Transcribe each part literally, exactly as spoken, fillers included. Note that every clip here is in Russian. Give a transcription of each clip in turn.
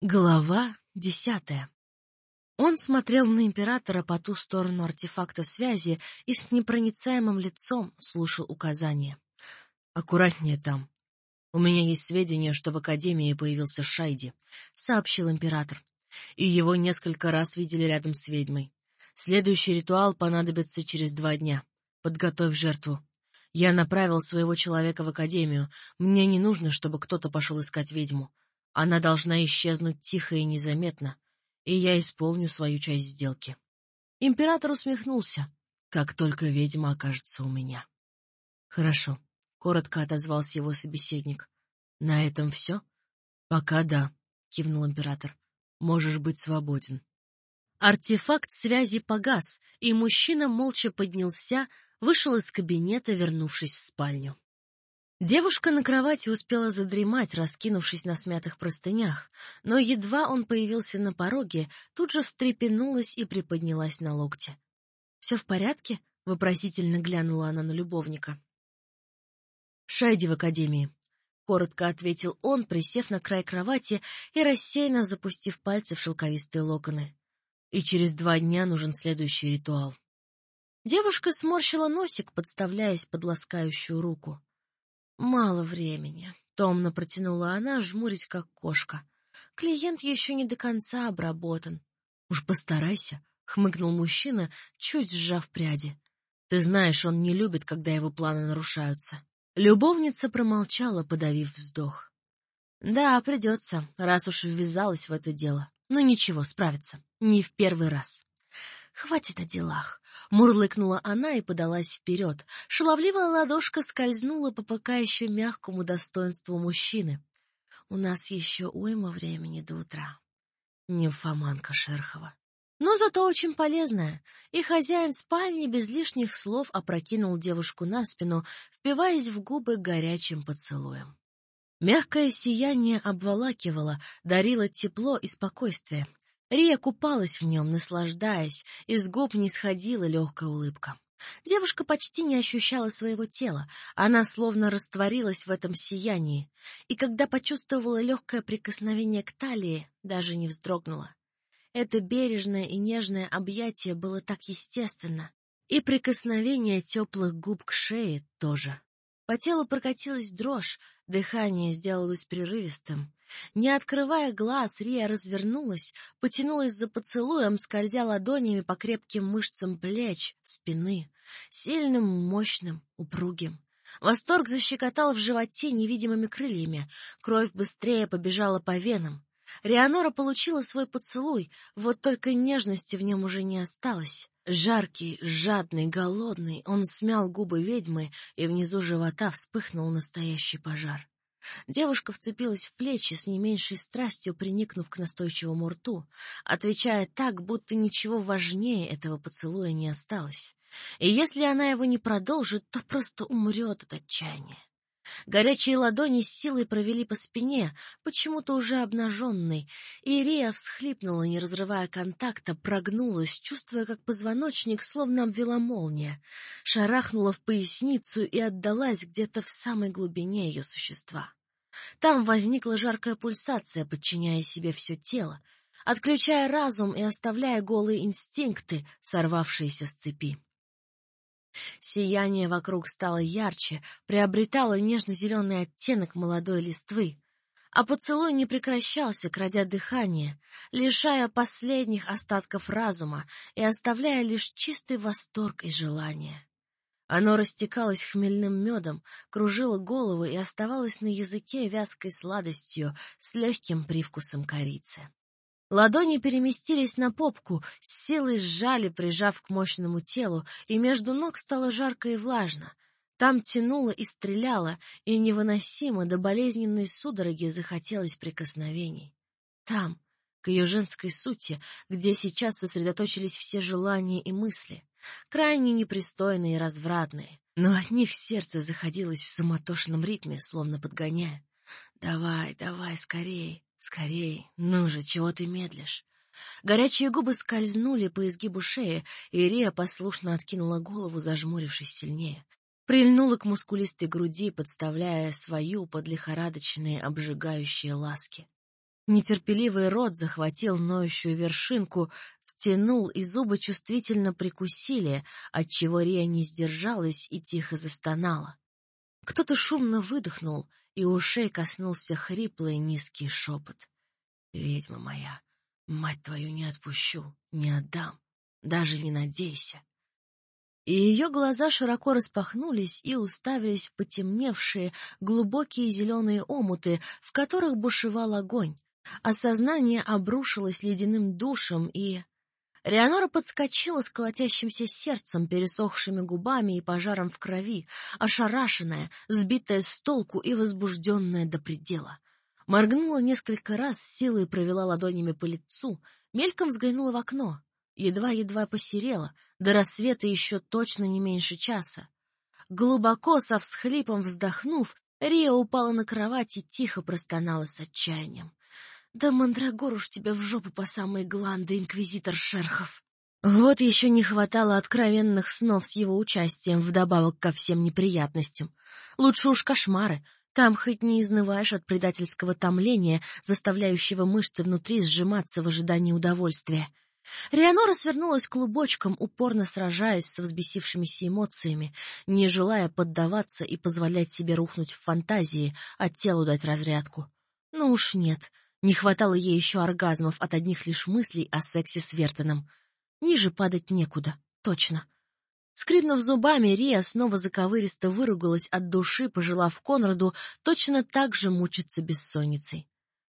Глава десятая. Он смотрел на императора по ту сторону артефакта связи и с непроницаемым лицом слушал указания. «Аккуратнее там. У меня есть сведения, что в Академии появился Шайди», — сообщил император. «И его несколько раз видели рядом с ведьмой. Следующий ритуал понадобится через два дня. Подготовь жертву. Я направил своего человека в Академию. Мне не нужно, чтобы кто-то пошел искать ведьму. Она должна исчезнуть тихо и незаметно, и я исполню свою часть сделки». Император усмехнулся. «Как только ведьма окажется у меня». «Хорошо», — коротко отозвался его собеседник. «На этом все?» «Пока да», — кивнул император. «Можешь быть свободен». Артефакт связи погас, и мужчина молча поднялся, вышел из кабинета, вернувшись в спальню. Девушка на кровати успела задремать, раскинувшись на смятых простынях, но едва он появился на пороге, тут же встрепенулась и приподнялась на локте. «Все в порядке?» — вопросительно глянула она на любовника. «Шайди в Академии», — коротко ответил он, присев на край кровати и рассеянно запустив пальцы в шелковистые локоны. «И через два дня нужен следующий ритуал». Девушка сморщила носик, подставляясь под ласкающую руку. «Мало времени», — томно протянула она, жмурясь как кошка. «Клиент еще не до конца обработан». «Уж постарайся», — хмыкнул мужчина, чуть сжав пряди. «Ты знаешь, он не любит, когда его планы нарушаются». Любовница промолчала, подавив вздох. «Да, придется, раз уж ввязалась в это дело. Но ничего, справится. Не в первый раз». «Хватит о делах», — мурлыкнула она и подалась вперед. Шаловливая ладошка скользнула по пока еще мягкому достоинству мужчины. «У нас еще уйма времени до утра». Нимфоманка Шерхова. Но зато очень полезная, и хозяин спальни без лишних слов опрокинул девушку на спину, впиваясь в губы горячим поцелуем. Мягкое сияние обволакивало, дарило тепло и спокойствие. Рия купалась в нем, наслаждаясь, из губ не сходила легкая улыбка. Девушка почти не ощущала своего тела, она словно растворилась в этом сиянии, и когда почувствовала легкое прикосновение к талии, даже не вздрогнула. Это бережное и нежное объятие было так естественно, и прикосновение теплых губ к шее тоже. По телу прокатилась дрожь, дыхание сделалось прерывистым. Не открывая глаз, Рия развернулась, потянулась за поцелуем, скользя ладонями по крепким мышцам плеч, спины, сильным, мощным, упругим. Восторг защекотал в животе невидимыми крыльями, кровь быстрее побежала по венам. Рианора получила свой поцелуй, вот только нежности в нем уже не осталось. Жаркий, жадный, голодный, он смял губы ведьмы, и внизу живота вспыхнул настоящий пожар. Девушка вцепилась в плечи с не меньшей страстью, приникнув к настойчивому рту, отвечая так, будто ничего важнее этого поцелуя не осталось. И если она его не продолжит, то просто умрет от отчаяния. Горячие ладони с силой провели по спине, почему-то уже обнаженной, и Рия всхлипнула, не разрывая контакта, прогнулась, чувствуя, как позвоночник словно обвела молния, шарахнула в поясницу и отдалась где-то в самой глубине ее существа. Там возникла жаркая пульсация, подчиняя себе все тело, отключая разум и оставляя голые инстинкты, сорвавшиеся с цепи. Сияние вокруг стало ярче, приобретало нежно-зеленый оттенок молодой листвы, а поцелуй не прекращался, крадя дыхание, лишая последних остатков разума и оставляя лишь чистый восторг и желание. Оно растекалось хмельным медом, кружило голову и оставалось на языке вязкой сладостью с легким привкусом корицы. Ладони переместились на попку, с силой сжали, прижав к мощному телу, и между ног стало жарко и влажно. Там тянуло и стреляло, и невыносимо до болезненной судороги захотелось прикосновений. Там, к ее женской сути, где сейчас сосредоточились все желания и мысли, крайне непристойные и развратные, но от них сердце заходилось в суматошном ритме, словно подгоняя. «Давай, давай, скорей!» «Скорей, ну же, чего ты медлишь?» Горячие губы скользнули по изгибу шеи, и Рия послушно откинула голову, зажмурившись сильнее. Прильнула к мускулистой груди, подставляя свою под лихорадочные обжигающие ласки. Нетерпеливый рот захватил ноющую вершинку, втянул, и зубы чувствительно прикусили, отчего Рия не сдержалась и тихо застонала. Кто-то шумно выдохнул, и ушей коснулся хриплый низкий шепот. «Ведьма моя, мать твою не отпущу, не отдам, даже не надейся». И ее глаза широко распахнулись и уставились в потемневшие, глубокие зеленые омуты, в которых бушевал огонь, а сознание обрушилось ледяным душем, и... Реанора подскочила с колотящимся сердцем, пересохшими губами и пожаром в крови, ошарашенная, сбитая с толку и возбужденная до предела. Моргнула несколько раз, силой провела ладонями по лицу, мельком взглянула в окно. Едва-едва посерела, до рассвета еще точно не меньше часа. Глубоко, со всхлипом вздохнув, Рия упала на кровать и тихо простонала с отчаянием. «Да мандрагор уж тебя в жопу по самые гланды, инквизитор Шерхов!» Вот еще не хватало откровенных снов с его участием, вдобавок ко всем неприятностям. Лучше уж кошмары. Там хоть не изнываешь от предательского томления, заставляющего мышцы внутри сжиматься в ожидании удовольствия. Реанора свернулась клубочком, упорно сражаясь со взбесившимися эмоциями, не желая поддаваться и позволять себе рухнуть в фантазии, а телу дать разрядку. Ну уж нет, не хватало ей еще оргазмов от одних лишь мыслей о сексе с Вертоном. Ниже падать некуда, точно. Скрипнув зубами, Рия снова заковыристо выругалась от души, пожелав Конраду точно так же мучиться бессонницей.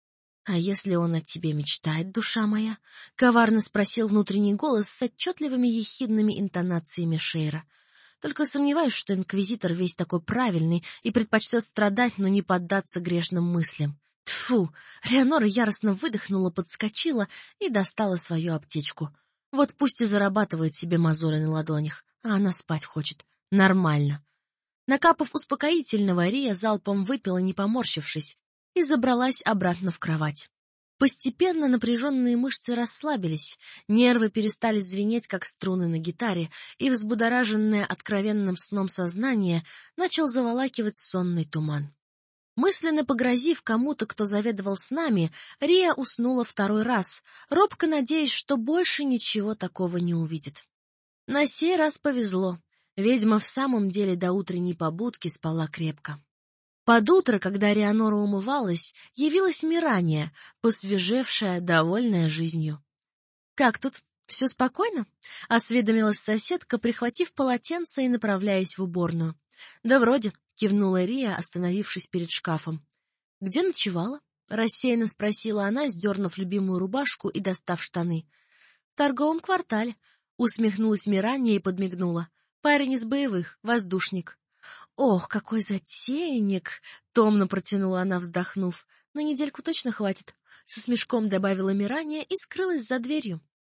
«А если он о тебе мечтает, душа моя?» — коварно спросил внутренний голос с отчетливыми ехидными интонациями Шейра. «Только сомневаюсь, что инквизитор весь такой правильный и предпочтет страдать, но не поддаться грешным мыслям». Тьфу! Реанора яростно выдохнула, подскочила и достала свою аптечку. Вот пусть и зарабатывает себе мозоли на ладонях, а она спать хочет. Нормально. Накапав успокоительного, Рия залпом выпила, не поморщившись, и забралась обратно в кровать. Постепенно напряженные мышцы расслабились, нервы перестали звенеть, как струны на гитаре, и взбудораженное откровенным сном сознание начал заволакивать сонный туман. Мысленно погрозив кому-то, кто заведовал снами, Рия уснула второй раз, робко надеясь, что больше ничего такого не увидит. На сей раз повезло. Ведьма в самом деле до утренней побудки спала крепко. Под утро, когда Реанора умывалась, явилась Мирания, посвежевшая, довольная жизнью. «Как тут? Все спокойно?» — осведомилась соседка, прихватив полотенце и направляясь в уборную. «Да вроде», — кивнула Рия, остановившись перед шкафом. «Где ночевала?» — рассеянно спросила она, сдернув любимую рубашку и достав штаны. «В торговом квартале», — усмехнулась Мирания и подмигнула. «Парень из боевых, воздушник». «Ох, какой затейник!» — томно протянула она, вздохнув. «На недельку точно хватит», — со смешком добавила Мирания и скрылась за дверью.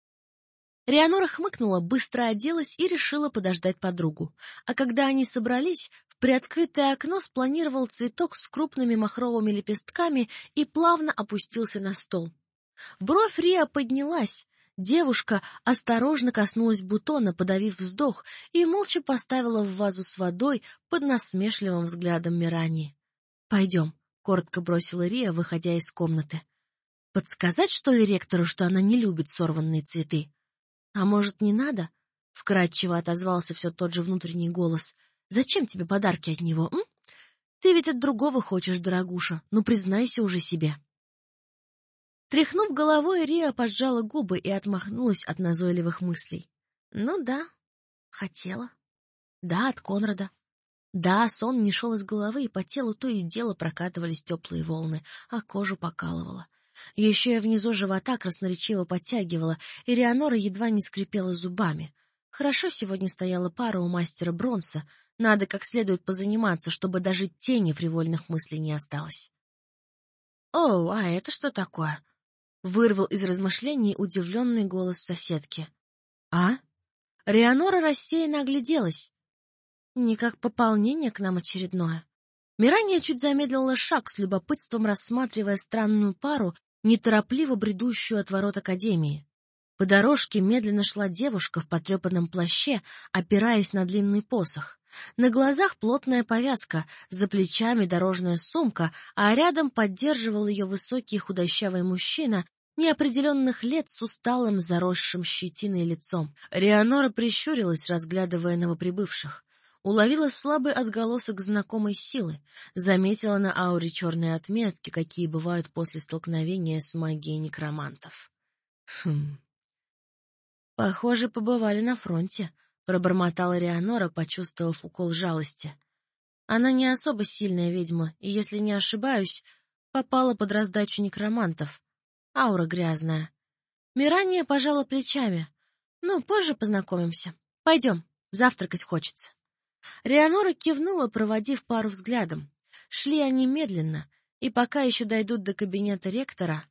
Реанора хмыкнула, быстро оделась и решила подождать подругу. А когда они собрались, в приоткрытое окно спланировал цветок с крупными махровыми лепестками и плавно опустился на стол. Бровь Риа поднялась. Девушка осторожно коснулась бутона, подавив вздох, и молча поставила в вазу с водой под насмешливым взглядом Мирании. «Пойдем», — коротко бросила Рия, выходя из комнаты. «Подсказать, что ли, ректору, что она не любит сорванные цветы?» «А может, не надо?» — вкратчиво отозвался все тот же внутренний голос. «Зачем тебе подарки от него, м? Ты ведь от другого хочешь, дорогуша, ну признайся уже себе». Тряхнув головой, Рия поджала губы и отмахнулась от назойливых мыслей. Ну да, хотела. Да, от Конрада. Да, сон не шел из головы, и по телу то и дело прокатывались теплые волны, а кожу покалывало. Еще и внизу живота красноречиво подтягивала, и Реанора едва не скрипела зубами. Хорошо сегодня стояла пара у мастера Бронса, надо как следует позаниматься, чтобы даже тени фривольных мыслей не осталось. «О, а это что такое?» — вырвал из размышлений удивленный голос соседки. «А?» Реанора рассеянно огляделась. «Не как пополнение к нам очередное». Мирания чуть замедлила шаг, с любопытством рассматривая странную пару, неторопливо бредущую от ворот академии. По дорожке медленно шла девушка в потрепанном плаще, опираясь на длинный посох. На глазах плотная повязка, за плечами дорожная сумка, а рядом поддерживал ее высокий худощавый мужчина неопределенных лет с усталым, заросшим щетиной лицом. Реанора прищурилась, разглядывая новоприбывших. Уловила слабый отголосок знакомой силы, заметила на ауре черные отметки, какие бывают после столкновения с магией некромантов. Хм. Похоже, побывали на фронте, пробормотала Реанора, почувствовав укол жалости. Она не особо сильная ведьма, и, если не ошибаюсь, попала под раздачу некромантов. Аура грязная. Мирания пожала плечами. Ну, позже познакомимся. Пойдем, завтракать хочется. Реанора кивнула, проводив пару взглядом. Шли они медленно, и пока еще дойдут до кабинета ректора...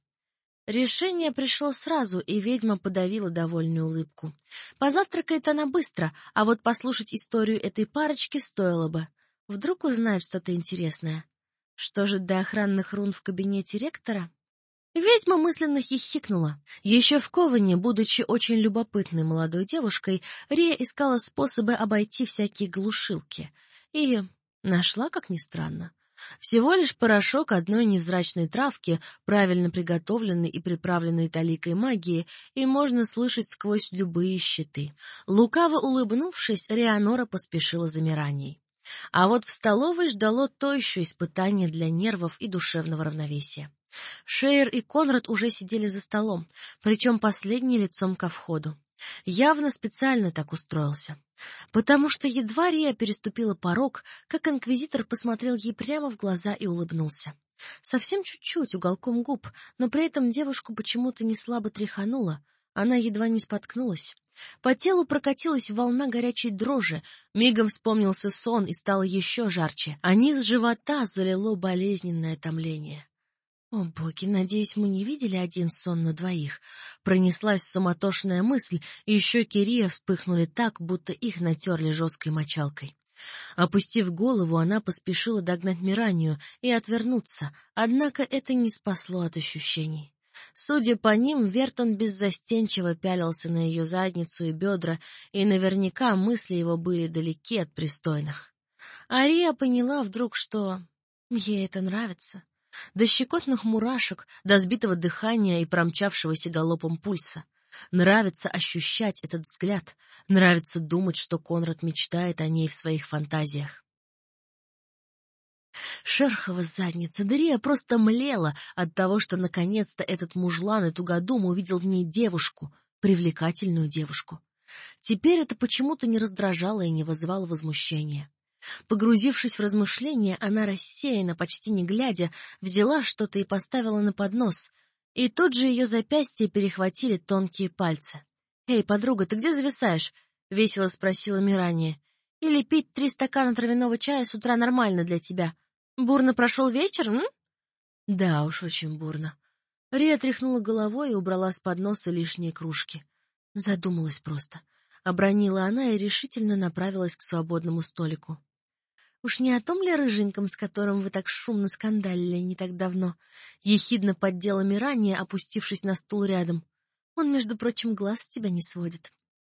Решение пришло сразу, и ведьма подавила довольную улыбку. Позавтракает она быстро, а вот послушать историю этой парочки стоило бы. Вдруг узнает что-то интересное. Что же до охранных рун в кабинете ректора? Ведьма мысленно хихикнула. Еще в Коване, будучи очень любопытной молодой девушкой, Рия искала способы обойти всякие глушилки. И нашла, как ни странно. Всего лишь порошок одной невзрачной травки, правильно приготовленный и приправленный таликой магии, и можно слышать сквозь любые щиты. Лукаво улыбнувшись, Реанора поспешила за Мираньей. А вот в столовой ждало то еще испытание для нервов и душевного равновесия. Шейер и Конрад уже сидели за столом, причем последний лицом ко входу. Явно специально так устроился. Потому что едва Рия переступила порог, как инквизитор посмотрел ей прямо в глаза и улыбнулся. Совсем чуть-чуть, уголком губ, но при этом девушку почему-то не слабо тряхануло. Она едва не споткнулась. По телу прокатилась волна горячей дрожи, мигом вспомнился сон и стало еще жарче, а низ живота залило болезненное томление. «О, боги, надеюсь, мы не видели один сон на двоих». Пронеслась суматошная мысль, и щеки Рии вспыхнули так, будто их натерли жесткой мочалкой. Опустив голову, она поспешила догнать Миранию и отвернуться, однако это не спасло от ощущений. Судя по ним, Вертон беззастенчиво пялился на ее задницу и бедра, и наверняка мысли его были далеки от пристойных. А Рия поняла вдруг, что ей это нравится. До щекотных мурашек, до сбитого дыхания и промчавшегося галопом пульса. Нравится ощущать этот взгляд, нравится думать, что Конрад мечтает о ней в своих фантазиях. Шерхова задница, Дария просто млела от того, что наконец-то этот мужлан и тугодум увидел в ней девушку, привлекательную девушку. Теперь это почему-то не раздражало и не вызывало возмущения. Погрузившись в размышления, она рассеянно, почти не глядя, взяла что-то и поставила на поднос, и тут же ее запястье перехватили тонкие пальцы. «Эй, подруга, ты где зависаешь?» — весело спросила Мирания. «Или пить три стакана травяного чая с утра нормально для тебя? Бурно прошел вечер, м?» «Да уж, очень бурно». Рия тряхнула головой и убрала с подноса лишние кружки. Задумалась просто. Обронила она и решительно направилась к свободному столику. «Уж не о том ли рыженьком, с которым вы так шумно скандалили не так давно?» Ехидно поддела Мирания, опустившись на стул рядом. «Он, между прочим, глаз с тебя не сводит».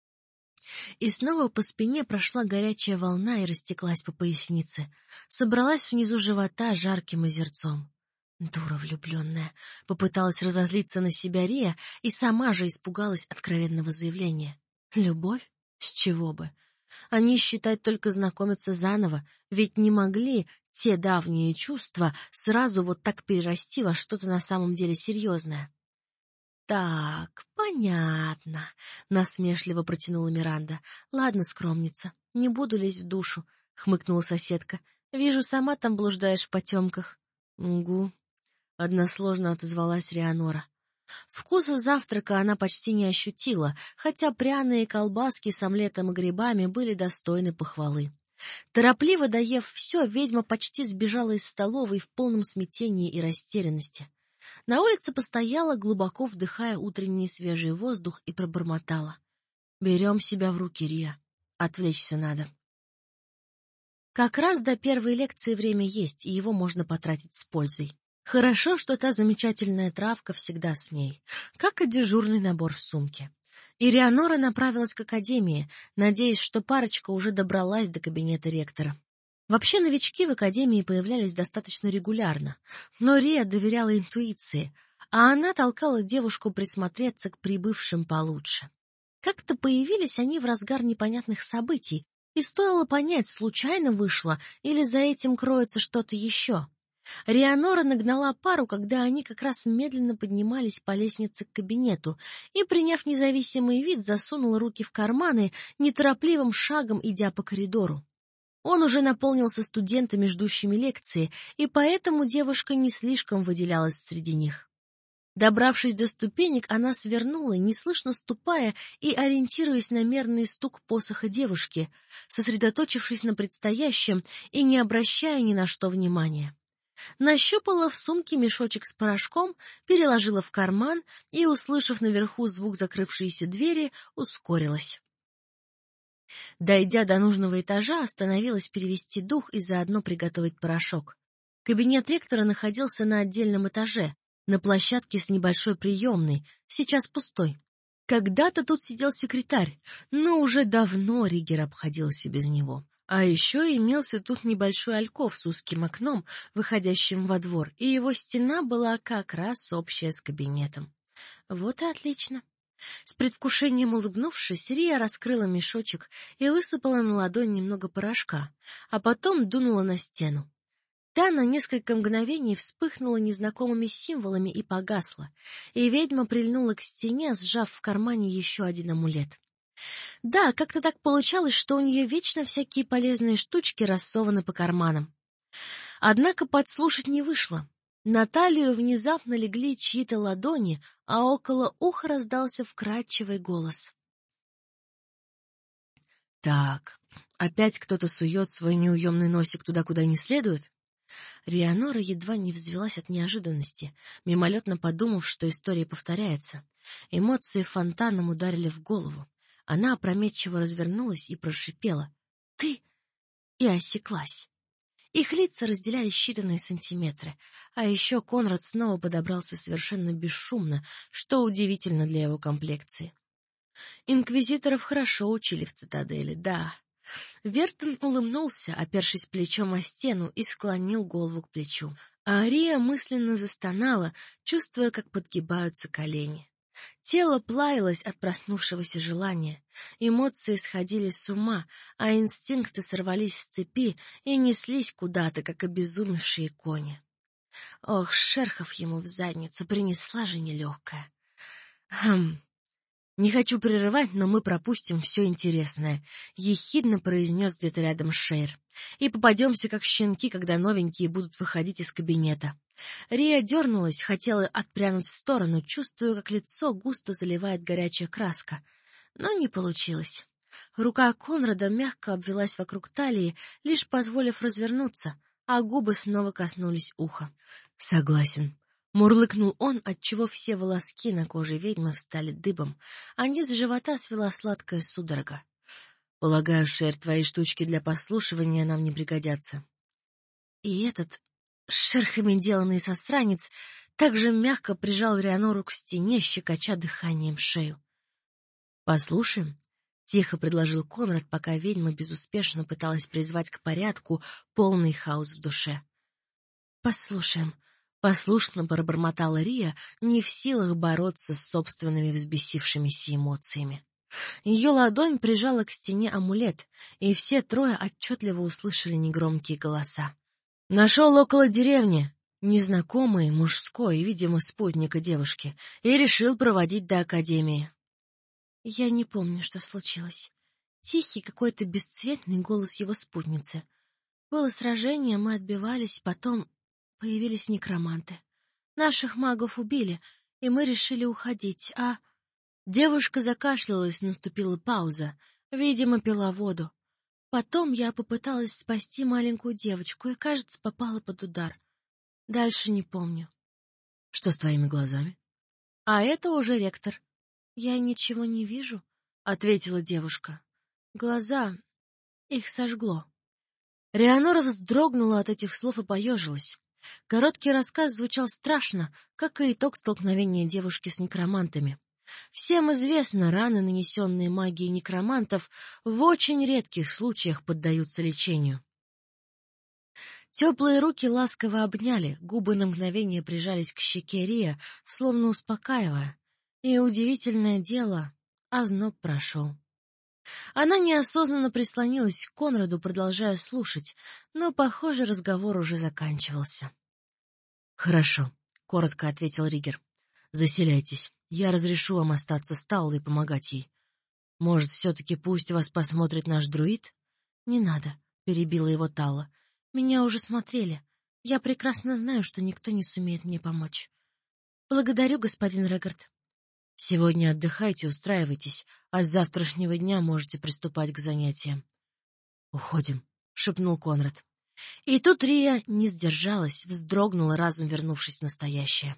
И снова по спине прошла горячая волна и растеклась по пояснице. Собралась внизу живота жарким озерцом. Дура влюбленная. Попыталась разозлиться на себя Рия и сама же испугалась откровенного заявления. Любовь? С чего бы? Они, считать, только знакомятся заново, ведь не могли те давние чувства сразу вот так перерасти во что-то на самом деле серьезное. «Так, понятно», — насмешливо протянула Миранда. «Ладно, скромница, не буду лезть в душу», — хмыкнула соседка. «Вижу, сама там блуждаешь в потемках». «Угу», — односложно отозвалась Реанора. Вкуса завтрака она почти не ощутила, хотя пряные колбаски с омлетом и грибами были достойны похвалы. Торопливо доев все, ведьма почти сбежала из столовой в полном смятении и растерянности. На улице постояла, глубоко вдыхая утренний свежий воздух, и пробормотала: «Берем себя в руки, Рия. Отвлечься надо». Как раз до первой лекции время есть, и его можно потратить с пользой. Хорошо, что та замечательная травка всегда с ней, как и дежурный набор в сумке. Ирианора направилась к академии, надеясь, что парочка уже добралась до кабинета ректора. Вообще новички в академии появлялись достаточно регулярно, но Рия доверяла интуиции, а она толкала девушку присмотреться к прибывшим получше. Как-то появились они в разгар непонятных событий, и стоило понять, случайно вышло или за этим кроется что-то еще. Рианора нагнала пару, когда они как раз медленно поднимались по лестнице к кабинету, и, приняв независимый вид, засунула руки в карманы, неторопливым шагом идя по коридору. Он уже наполнился студентами, ждущими лекции, и поэтому девушка не слишком выделялась среди них. Добравшись до ступенек, она свернула, неслышно ступая и ориентируясь на мерный стук посоха девушки, сосредоточившись на предстоящем и не обращая ни на что внимания. Нащупала в сумке мешочек с порошком, переложила в карман и, услышав наверху звук закрывшейся двери, ускорилась. Дойдя до нужного этажа, остановилась перевести дух и заодно приготовить порошок. Кабинет ректора находился на отдельном этаже, на площадке с небольшой приемной, сейчас пустой. Когда-то тут сидел секретарь, но уже давно Ригер обходился без него. А еще имелся тут небольшой альков с узким окном, выходящим во двор, и его стена была как раз общая с кабинетом. Вот и отлично. С предвкушением улыбнувшись, Рия раскрыла мешочек и высыпала на ладонь немного порошка, а потом дунула на стену. Та на несколько мгновений вспыхнула незнакомыми символами и погасла, и ведьма прильнула к стене, сжав в кармане еще один амулет. Да, как-то так получалось, что у нее вечно всякие полезные штучки рассованы по карманам. Однако подслушать не вышло. На талию внезапно легли чьи-то ладони, а около уха раздался вкрадчивый голос. Так, опять кто-то сует свой неуемный носик туда, куда не следует? Рианора едва не взвилась от неожиданности, мимолетно подумав, что история повторяется. Эмоции фонтаном ударили в голову. Она опрометчиво развернулась и прошипела: «Ты!» и осеклась. Их лица разделяли считанные сантиметры, а еще Конрад снова подобрался совершенно бесшумно, что удивительно для его комплекции. Инквизиторов хорошо учили в цитадели, да. Вертон улыбнулся, опершись плечом о стену, и склонил голову к плечу. А Ария мысленно застонала, чувствуя, как подгибаются колени. Тело плавилось от проснувшегося желания, эмоции сходили с ума, а инстинкты сорвались с цепи и неслись куда-то, как обезумевшие кони. Ох, шерхов ему в задницу принесла же нелегкая. Хм. Не хочу прерывать, но мы пропустим все интересное, — ехидно произнес где-то рядом Шейр. И попадемся, как щенки, когда новенькие будут выходить из кабинета. Рия дернулась, хотела отпрянуть в сторону, чувствуя, как лицо густо заливает горячая краска. Но не получилось. Рука Конрада мягко обвелась вокруг талии, лишь позволив развернуться, а губы снова коснулись уха. — Согласен. Мурлыкнул он, отчего все волоски на коже ведьмы встали дыбом, а низ живота свела сладкая судорога. — Полагаю, Шер, твои штучки для послушивания нам не пригодятся. И этот шерхами деланный состранец также мягко прижал Рианору к стене, щекоча дыханием шею. — Послушаем? — тихо предложил Конрад, пока ведьма безуспешно пыталась призвать к порядку полный хаос в душе. — Послушаем. Послушно пробормотала Рия, не в силах бороться с собственными взбесившимися эмоциями. Ее ладонь прижала к стене амулет, и все трое отчетливо услышали негромкие голоса. Нашел около деревни незнакомый мужской, видимо, спутника девушки, и решил проводить до академии. Я не помню, что случилось. Тихий, какой-то бесцветный голос его спутницы. Было сражение, мы отбивались, потом появились некроманты. Наших магов убили, и мы решили уходить, а... Девушка закашлялась, наступила пауза, видимо, пила воду. Потом я попыталась спасти маленькую девочку и, кажется, попала под удар. Дальше не помню. Что с твоими глазами? А это уже ректор. Я ничего не вижу, ответила девушка. Глаза... их сожгло. Рианора вздрогнула от этих слов и поежилась. Короткий рассказ звучал страшно, как и итог столкновения девушки с некромантами. Всем известно, раны, нанесенные магией некромантов, в очень редких случаях поддаются лечению. Теплые руки ласково обняли, губы на мгновение прижались к щеке Рия, словно успокаивая. И удивительное дело, озноб прошел. Она неосознанно прислонилась к Конраду, продолжая слушать, но, похоже, разговор уже заканчивался. — Хорошо, — коротко ответил Ригер. — Заселяйтесь. Я разрешу вам остаться с Таллой и помогать ей. Может, все-таки пусть вас посмотрит наш друид? — Не надо, — перебила его Талла. — Меня уже смотрели. Я прекрасно знаю, что никто не сумеет мне помочь. — Благодарю, господин Регард. — Сегодня отдыхайте, устраивайтесь, а с завтрашнего дня можете приступать к занятиям. — Уходим, — шепнул Конрад. И тут Рия не сдержалась, вздрогнула, разом вернувшись в настоящее.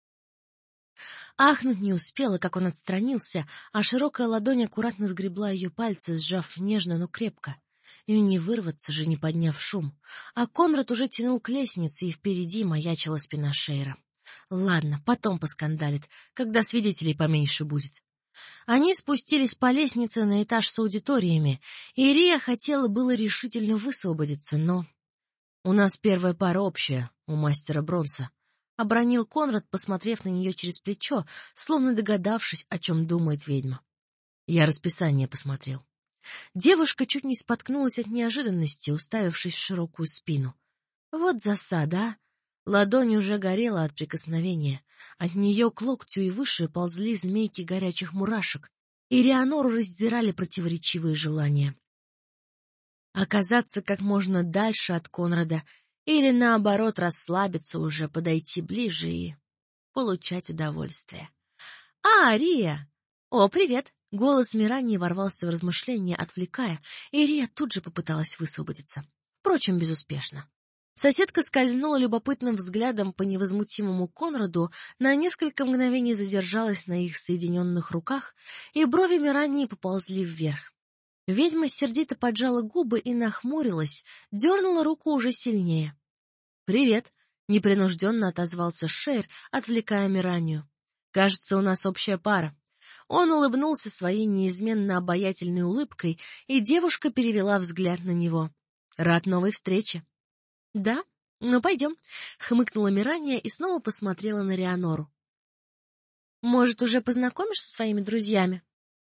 Ахнуть не успела, как он отстранился, а широкая ладонь аккуратно сгребла ее пальцы, сжав нежно, но крепко. И не вырваться же, не подняв шум. А Конрад уже тянул к лестнице, и впереди маячила спина Шейра. Ладно, потом поскандалит, когда свидетелей поменьше будет. Они спустились по лестнице на этаж с аудиториями, и Рия хотела было решительно высвободиться, но... — У нас первая пара общая, у мастера Бронса, — обронил Конрад, посмотрев на нее через плечо, словно догадавшись, о чем думает ведьма. Я расписание посмотрел. Девушка чуть не споткнулась от неожиданности, уставившись в широкую спину. Вот засада, а! Ладонь уже горела от прикосновения. От нее к локтю и выше ползли змейки горячих мурашек, и Рианору раздирали противоречивые желания. Оказаться как можно дальше от Конрада или, наоборот, расслабиться уже, подойти ближе и получать удовольствие. — А, Рия! — О, привет! Голос Мирании ворвался в размышления, отвлекая, и Рия тут же попыталась высвободиться. Впрочем, безуспешно. Соседка скользнула любопытным взглядом по невозмутимому Конраду, на несколько мгновений задержалась на их соединенных руках, и брови Мирании поползли вверх. Ведьма сердито поджала губы и нахмурилась, дернула руку уже сильнее. — Привет! — непринужденно отозвался Шейр, отвлекая Миранию. — Кажется, у нас общая пара. Он улыбнулся своей неизменно обаятельной улыбкой, и девушка перевела взгляд на него. — Рад новой встрече. — Да? Ну, пойдем, — хмыкнула Мирания и снова посмотрела на Рианору. — Может, уже познакомишь со своими друзьями?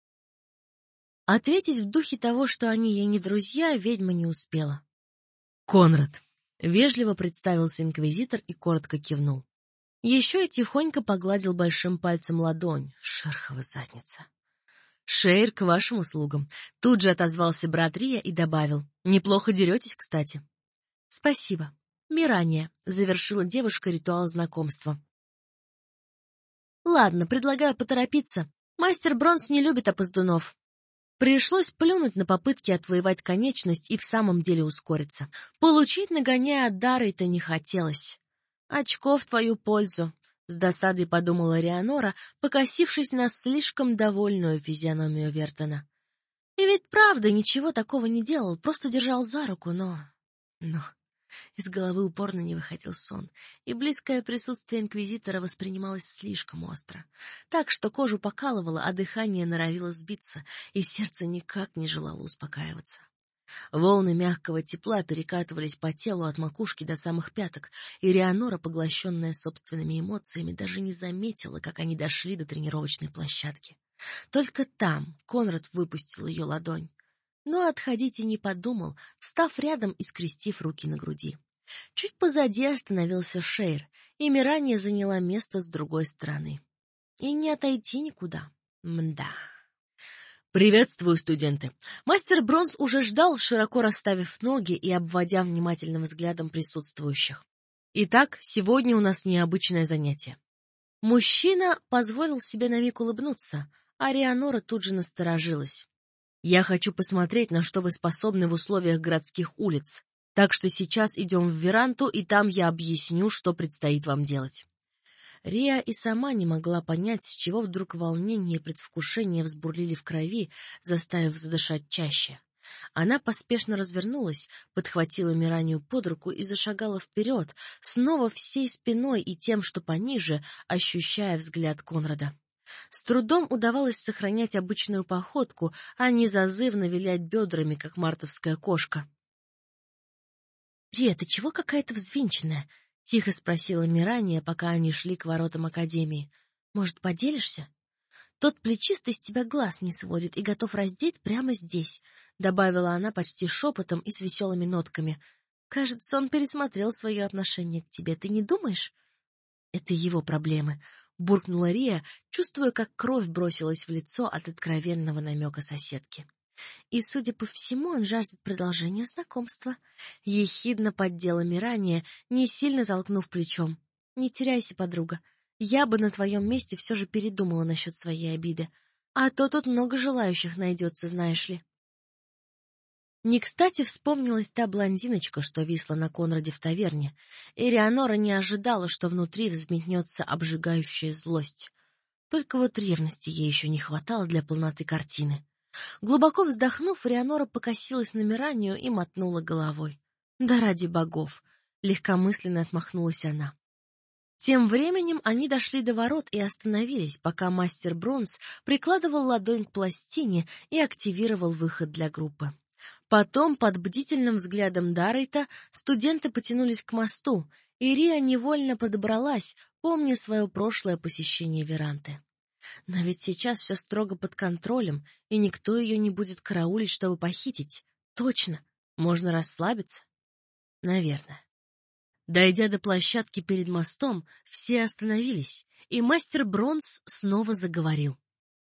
Ответить в духе того, что они ей не друзья, ведьма не успела. — Конрад! — вежливо представился инквизитор и коротко кивнул. Еще и тихонько погладил большим пальцем ладонь. Шерхова задница. — Шейр, к вашим услугам. Тут же отозвался брат Рия и добавил. — Неплохо деретесь, кстати. — Спасибо. Мирания, — завершила девушка ритуал знакомства. — Ладно, предлагаю поторопиться. Мастер Бронс не любит опоздунов. Пришлось плюнуть на попытки отвоевать конечность и в самом деле ускориться. Получить, нагоняя от Дары-то, не хотелось. «Очко в твою пользу», — с досадой подумала Рианора, покосившись на слишком довольную физиономию Вертона. И ведь правда ничего такого не делал, просто держал за руку, но... Но... Из головы упорно не выходил сон, и близкое присутствие инквизитора воспринималось слишком остро, так что кожу покалывало, а дыхание норовило сбиться, и сердце никак не желало успокаиваться. Волны мягкого тепла перекатывались по телу от макушки до самых пяток, и Рианора, поглощенная собственными эмоциями, даже не заметила, как они дошли до тренировочной площадки. Только там Конрад выпустил ее ладонь. Но отходить и не подумал, встав рядом и скрестив руки на груди. Чуть позади остановился Шейр, и Мирания заняла место с другой стороны. И не отойти никуда. Мда. «Приветствую, студенты!» Мастер Бронс уже ждал, широко расставив ноги и обводя внимательным взглядом присутствующих. «Итак, сегодня у нас необычное занятие». Мужчина позволил себе на миг улыбнуться, а Рианора тут же насторожилась. «Я хочу посмотреть, на что вы способны в условиях городских улиц. Так что сейчас идем в веранду, и там я объясню, что предстоит вам делать». Рия и сама не могла понять, с чего вдруг волнение и предвкушение взбурлили в крови, заставив задышать чаще. Она поспешно развернулась, подхватила Миранию под руку и зашагала вперед, снова всей спиной и тем, что пониже, ощущая взгляд Конрада. С трудом удавалось сохранять обычную походку, а не зазывно вилять бедрами, как мартовская кошка. «Рия, ты чего какая-то взвинченная?» — тихо спросила Мирания, пока они шли к воротам академии. «Может, поделишься?» «Тот плечистый с тебя глаз не сводит и готов раздеть прямо здесь», — добавила она почти шепотом и с веселыми нотками. «Кажется, он пересмотрел свое отношение к тебе. Ты не думаешь?» «Это его проблемы», — буркнула Рия, чувствуя, как кровь бросилась в лицо от откровенного намека соседки. «И, судя по всему, он жаждет продолжения знакомства», — ехидно поддела Мирания, не сильно толкнув плечом. «Не теряйся, подруга. Я бы на твоем месте все же передумала насчет своей обиды. А то тут много желающих найдется, знаешь ли». Не кстати вспомнилась та блондиночка, что висла на Конраде в таверне, и Рианора не ожидала, что внутри взметнется обжигающая злость. Только вот ревности ей еще не хватало для полноты картины. Глубоко вздохнув, Рианора покосилась на Миранию и мотнула головой. «Да ради богов!» — легкомысленно отмахнулась она. Тем временем они дошли до ворот и остановились, пока мастер Бронз прикладывал ладонь к пластине и активировал выход для группы. Потом, под бдительным взглядом Даррейта, студенты потянулись к мосту, и Рия невольно подобралась, помня свое прошлое посещение Веранты. Но ведь сейчас все строго под контролем, и никто ее не будет караулить, чтобы похитить. Точно, можно расслабиться. Наверное. Дойдя до площадки перед мостом, все остановились, и мастер Бронз снова заговорил.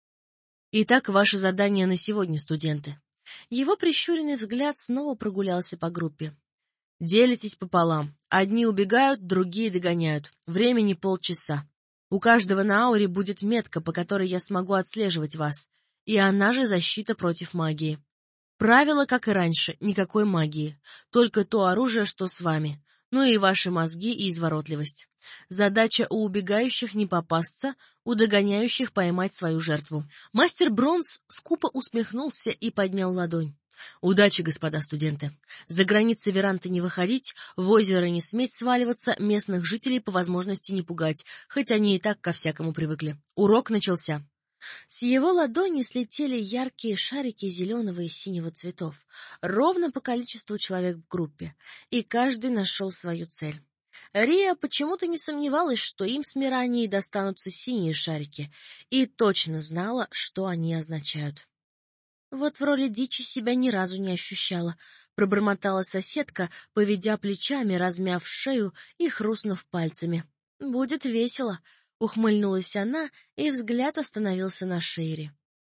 «Итак, ваше задание на сегодня, студенты». Его прищуренный взгляд снова прогулялся по группе. «Делитесь пополам. Одни убегают, другие догоняют. Времени полчаса. У каждого на ауре будет метка, по которой я смогу отслеживать вас, и она же защита против магии. Правило, как и раньше, никакой магии, только то оружие, что с вами, ну и ваши мозги и изворотливость. Задача у убегающих не попасться, у догоняющих поймать свою жертву». Мастер Бронз скупо усмехнулся и поднял ладонь. «Удачи, господа студенты. За границы Веранты не выходить, в озеро не сметь сваливаться, местных жителей по возможности не пугать, хоть они и так ко всякому привыкли. Урок начался». С его ладони слетели яркие шарики зеленого и синего цветов, ровно по количеству человек в группе, и каждый нашел свою цель. Рия почему-то не сомневалась, что им с Миранией достанутся синие шарики, и точно знала, что они означают. «Вот в роли дичи себя ни разу не ощущала», — пробормотала соседка, поведя плечами, размяв шею и хрустнув пальцами. «Будет весело», — ухмыльнулась она, и взгляд остановился на Шейре.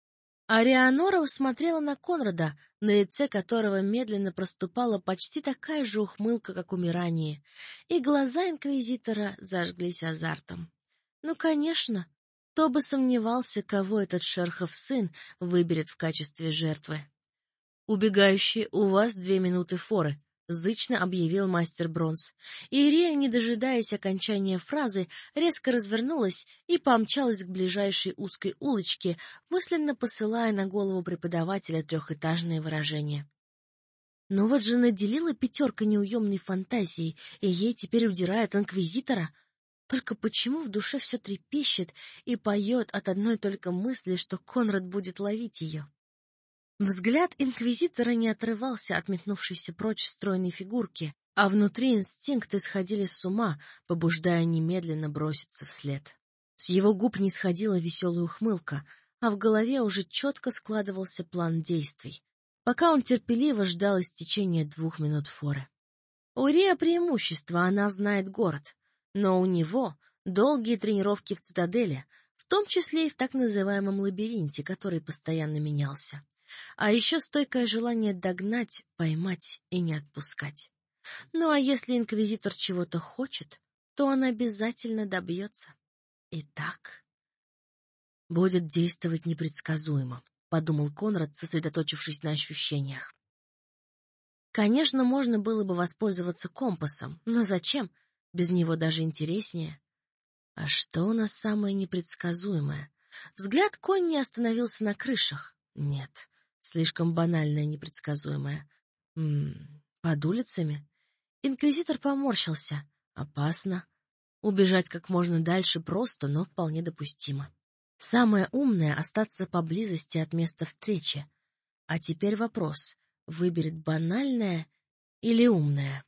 Арианора смотрела на Конрада, на лице которого медленно проступала почти такая же ухмылка, как у Мирании, и глаза инквизитора зажглись азартом. Ну, конечно, кто бы сомневался, кого этот шерхов сын выберет в качестве жертвы. «Убегающие, у вас две минуты форы», — зычно объявил мастер Бронз. И Рия, не дожидаясь окончания фразы, резко развернулась и помчалась к ближайшей узкой улочке, мысленно посылая на голову преподавателя трехэтажное выражение. Но вот же наделила пятерка неуемной фантазией, и ей теперь удирает инквизитора. Только почему в душе все трепещет и поет от одной только мысли, что Конрад будет ловить ее? Взгляд инквизитора не отрывался от метнувшейся прочь стройной фигурки, а внутри инстинкты сходили с ума, побуждая немедленно броситься вслед. С его губ не сходила веселая ухмылка, а в голове уже четко складывался план действий, пока он терпеливо ждал истечения двух минут форы. У Рия преимущество, она знает город. Но у него долгие тренировки в цитадели, в том числе и в так называемом лабиринте, который постоянно менялся. А еще стойкое желание догнать, поймать и не отпускать. Ну а если инквизитор чего-то хочет, то он обязательно добьется. Итак, будет действовать непредсказуемо, подумал Конрад, сосредоточившись на ощущениях. Конечно, можно было бы воспользоваться компасом, но зачем? Без него даже интереснее. А что у нас самое непредсказуемое? Взгляд Конни остановился на крышах. Нет, слишком банальное непредсказуемое. М-м, под улицами? Инквизитор поморщился. Опасно. Убежать как можно дальше просто, но вполне допустимо. Самое умное — остаться поблизости от места встречи. А теперь вопрос: выберет банальное или умное?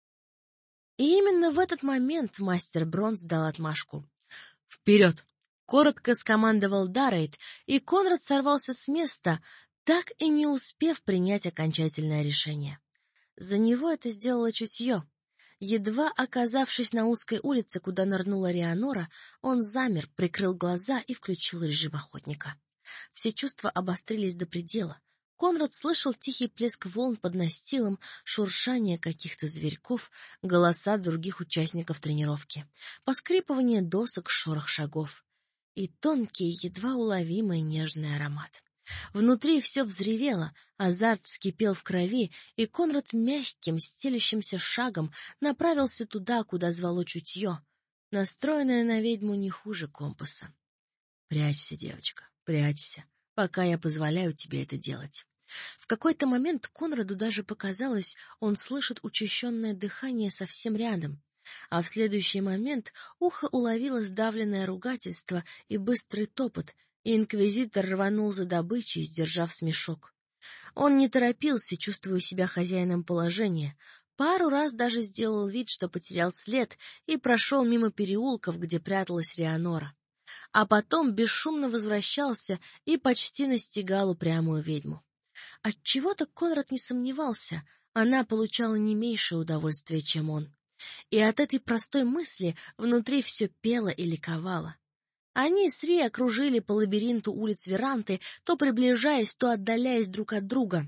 И именно в этот момент мастер Бронз дал отмашку. «Вперед!» — коротко скомандовал Даррейд, и Конрад сорвался с места, так и не успев принять окончательное решение. За него это сделало чутье. Едва оказавшись на узкой улице, куда нырнула Рианора, он замер, прикрыл глаза и включил режим охотника. Все чувства обострились до предела. Конрад слышал тихий плеск волн под настилом, шуршание каких-то зверьков, голоса других участников тренировки, поскрипывание досок, шорох шагов и тонкий, едва уловимый нежный аромат. Внутри все взревело, азарт вскипел в крови, и Конрад мягким, стелющимся шагом направился туда, куда звало чутье, настроенное на ведьму не хуже компаса. «Прячься, девочка, прячься, пока я позволяю тебе это делать». В какой-то момент Конраду даже показалось, он слышит учащенное дыхание совсем рядом, а в следующий момент ухо уловило сдавленное ругательство и быстрый топот, и инквизитор рванул за добычей, сдержав смешок. Он не торопился, чувствуя себя хозяином положения, пару раз даже сделал вид, что потерял след, и прошел мимо переулков, где пряталась Рианора. А потом бесшумно возвращался и почти настигал упрямую ведьму. Отчего-то Конрад не сомневался, она получала не меньшее удовольствие, чем он. И от этой простой мысли внутри все пело и ликовало. Они с Ри окружили по лабиринту улиц Веранты, то приближаясь, то отдаляясь друг от друга.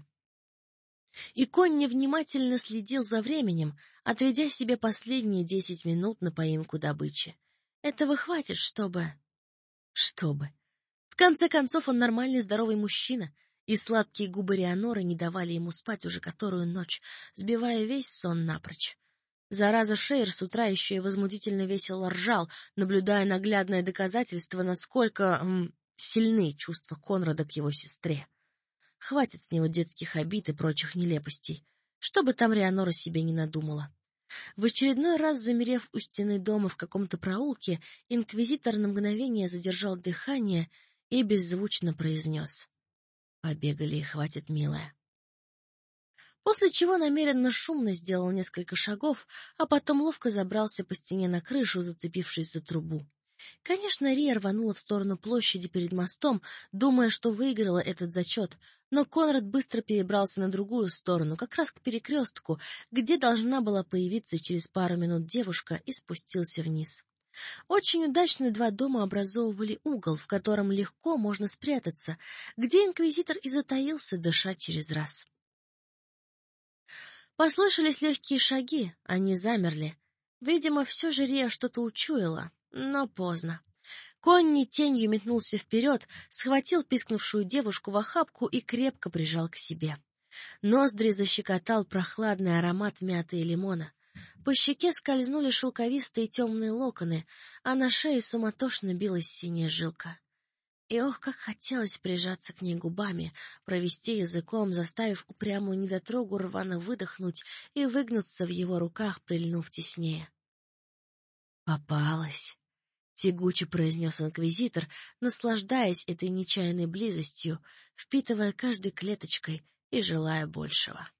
И конь невнимательно следил за временем, отведя себе последние десять минут на поимку добычи. Этого хватит, чтобы... Чтобы... В конце концов, он нормальный здоровый мужчина, и сладкие губы Рианоры не давали ему спать уже которую ночь, сбивая весь сон напрочь. Зараза Шейр с утра еще и возмутительно весело ржал, наблюдая наглядное доказательство, насколько м, сильны чувства Конрада к его сестре. Хватит с него детских обид и прочих нелепостей, что бы там Рианора себе не надумала. В очередной раз, замерев у стены дома в каком-то проулке, инквизитор на мгновение задержал дыхание и беззвучно произнес: «Побегали и хватит, милая». После чего намеренно шумно сделал несколько шагов, а потом ловко забрался по стене на крышу, зацепившись за трубу. Конечно, Рия рванула в сторону площади перед мостом, думая, что выиграла этот зачет, но Конрад быстро перебрался на другую сторону, как раз к перекрестку, где должна была появиться через пару минут девушка, и спустился вниз. Очень удачно два дома образовывали угол, в котором легко можно спрятаться, где инквизитор и затаился дышать через раз. Послышались легкие шаги, они замерли. Видимо, все же Рия что-то учуяла, но поздно. Конни тенью метнулся вперед, схватил пискнувшую девушку в охапку и крепко прижал к себе. Ноздри защекотал прохладный аромат мяты и лимона. По щеке скользнули шелковистые темные локоны, а на шее суматошно билась синяя жилка. И ох, как хотелось прижаться к ней губами, провести языком, заставив упрямую недотрогу рвано выдохнуть и выгнуться в его руках, прильнув теснее. «Попалась», — тягуче произнес инквизитор, наслаждаясь этой нечаянной близостью, впитывая каждой клеточкой и желая большего.